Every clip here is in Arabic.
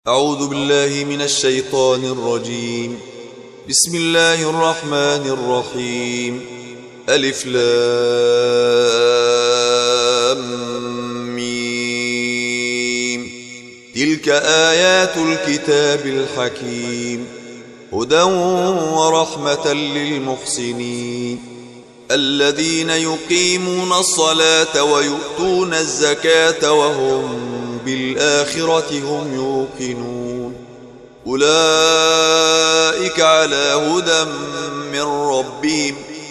أعوذ بالله من الشيطان الرجيم. بسم الله الرحمن الرحيم. ألف لام ميم. تلك آيات الكتاب الحكيم هدى ورحمة للمحسنين الذين يقيمون الصلاة ويؤتون الزكاة وهم بالآخرة هم يوقنون أولئك على هدى من ربهم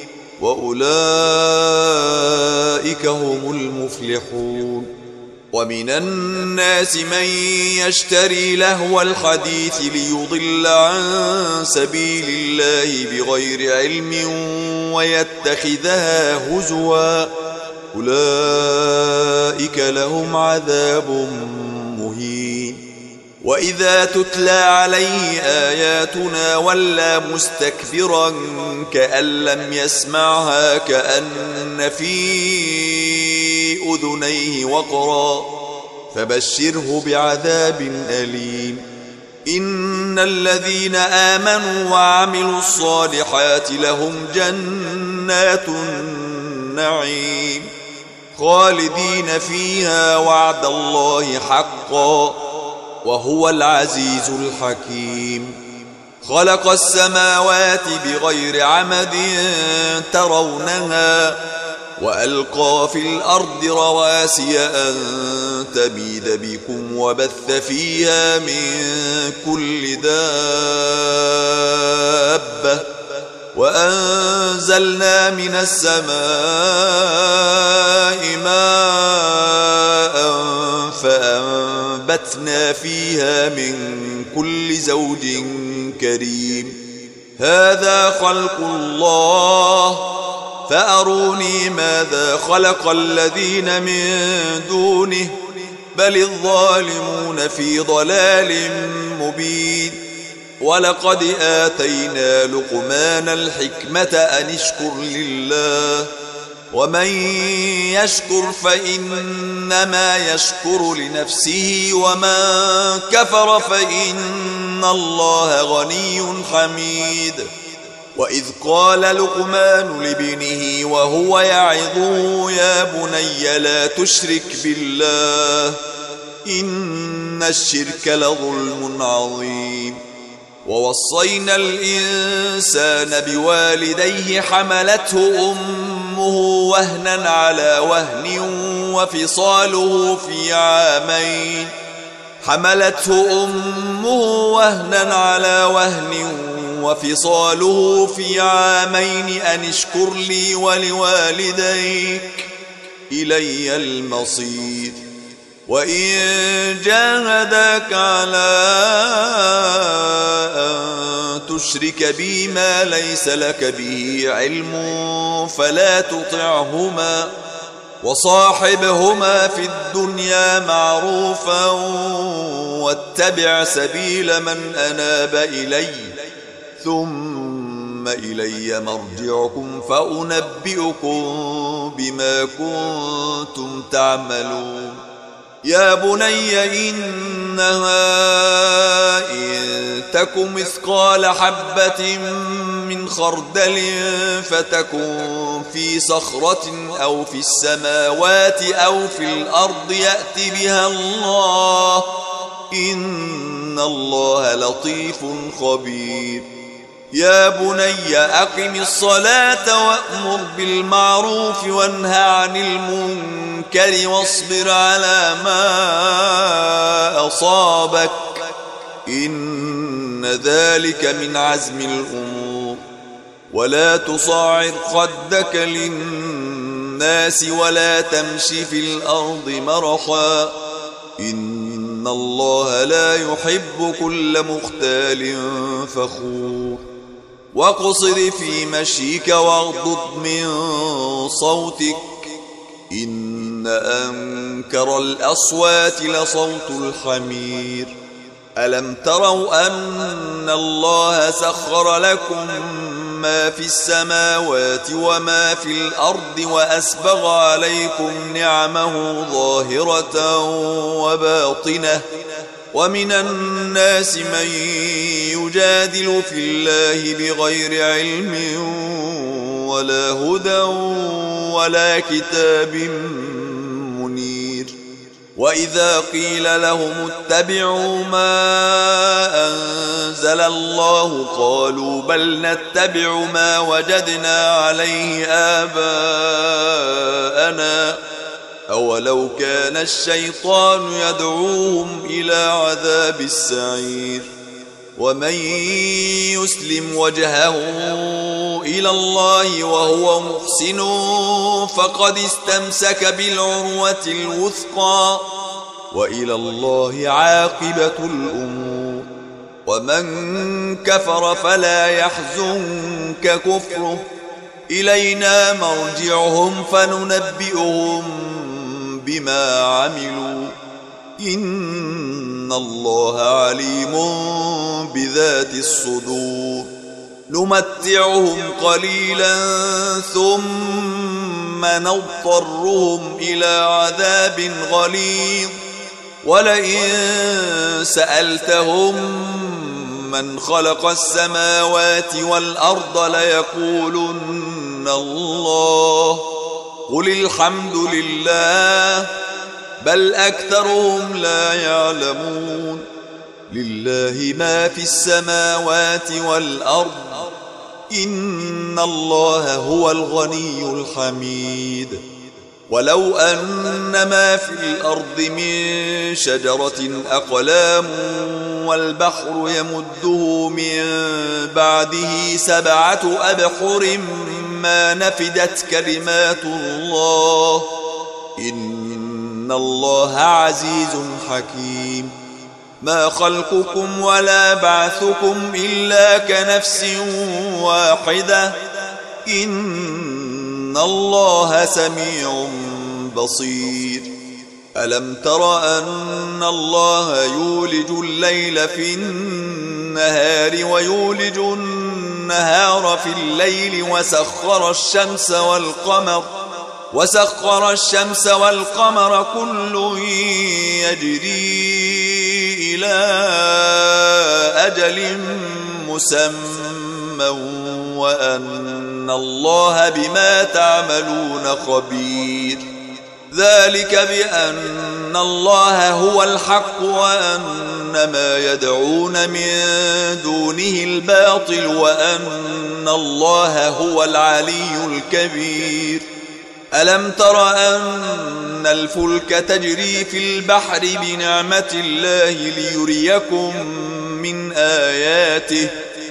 وأولئك هم المفلحون. ومن الناس من يشتري لهو الحديث ليضل عن سبيل الله بغير علم ويتخذها هزوا أولئك لهم عذاب مهين. وإذا تتلى عليه آياتنا ولى مستكبرا كأن لم يسمعها كأن في أذنيه وقرا فبشره بعذاب أليم. إن الذين آمنوا وعملوا الصالحات لهم جنات النعيم خالدين فيها وعد الله حقا وهو العزيز الحكيم. خلق السماوات بغير عمد ترونها وألقى في الأرض رواسي أن تميد بكم وبث فيها من كل دابة وأنزلنا من السماء ماء فأنبتنا فيها من كل زوج كريم. هذا خلق الله فأروني ماذا خلق الذين من دونه بل الظالمون في ضلال مبين. ولقد آتينا لقمان الحكمة أن اشكر لله ومن يشكر فإنما يشكر لنفسه ومن كفر فإن الله غني حميد. وإذ قال لقمان لابنه وهو يعظه يا بني لا تشرك بالله إن الشرك لظلم عظيم. ووصينا الإنسان بوالديه حملته أمه وهنا على وهن وفصاله في عامين أن اشكر لي ولوالديك إلي المصير. وإن جاهداك على أن تشرك بي ما ليس لك به علم فلا تطعهما وصاحبهما في الدنيا معروفا واتبع سبيل من أناب إلي ثم إلي مرجعكم فأنبئكم بما كنتم تعملون. يا بني إنها إن تك مثقال حبة من خردل فتكن في صخرة أو في السماوات أو في الأرض يأت بها الله إن الله لطيف خبير. يا بني أقم الصلاة وأمر بالمعروف وانهى عن المنكر واصبر على ما أصابك إن ذلك من عزم الأمور. ولا تصاعر خدك للناس ولا تمش في الأرض مرحا إن الله لا يحب كل مختال فخور. واقصد في مشيك واغضض من صوتك إن أنكر الأصوات لصوت الحمير. ألم تروا أن الله سخر لكم ما في السماوات وما في الأرض وأسبغ عليكم نعمه ظاهرة وباطنة ومن الناس من يجادل في الله بغير علم ولا هدى ولا كتاب منير. وإذا قيل لهم اتبعوا ما أنزل الله قالوا بل نتبع ما وجدنا عليه آباءنا أولو كان الشيطان يدعوهم إلى عذاب السعير. ومن يسلم وجهه إلى الله وهو محسن فقد استمسك بالعروة الوثقى وإلى الله عاقبة الأمور. ومن كفر فلا يحزنك كفره إلينا مرجعهم فننبئهم بما عملوا إن الله عليم بذات الصدور. نمتعهم قليلا ثم نضطرهم إلى عذاب غليظ ولئن سألتهم من خلق السماوات والأرض ليقولن الله قل الحمد لله بل أكثرهم لا يعلمون. لله ما في السماوات والأرض إن الله هو الغني الحميد. ولو أن ما في الأرض من شجرة أقلام والبحر يمده من بعده 7 أبحر ما نفدت كلمات الله إن الله عزيز حكيم. ما خلقكم ولا بعثكم إلا كنفس واحدة إن الله سميع بصير. ألم تر أن الله يولج الليل في النهار ويولج النهار في الليل وسخر الشمس والقمر كل يجري إلى أجل مسمى وأن الله بما تعملون خبير. ذلك بأن الله هو الحق وأن ما يدعون من دونه الباطل وأن الله هو العلي الكبير. ألم تر أن الفلك تجري في البحر بنعمة الله ليريكم من آياته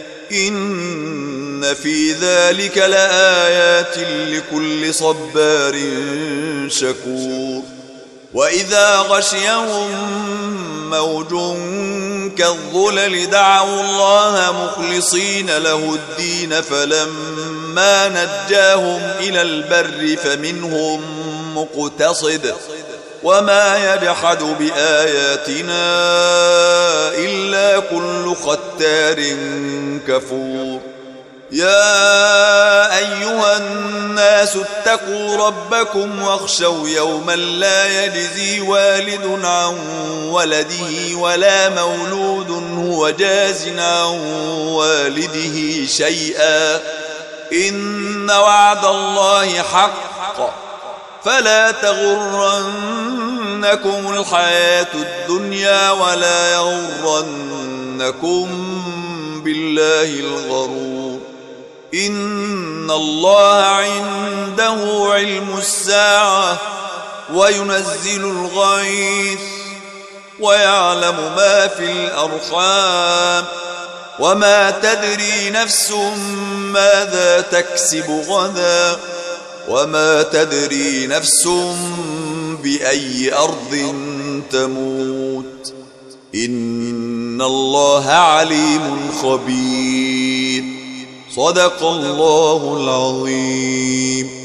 إن في ذلك لآيات لكل صبار شكور. وإذا غشيهم موج كالظلل دعوا الله مخلصين له الدين فلما نجاهم إلى البر فمنهم مقتصد وما يجحد بآياتنا إلا كل ختار كفور. يا أيها الناس اتقوا ربكم واخشوا يوما لا يجزي والد عن ولده ولا مولود هو جاز عن والده شيئا إن وعد الله حق فلا تغرنكم الحياة الدنيا ولا يغرنكم بالله الغرور. إن الله عنده علم الساعة وينزل الغيث ويعلم ما في الأرحام وما تدري نفس ماذا تكسب غدا وما تدري نفس بأي أرض تموت إن الله عليم خبير. صدق الله العظيم.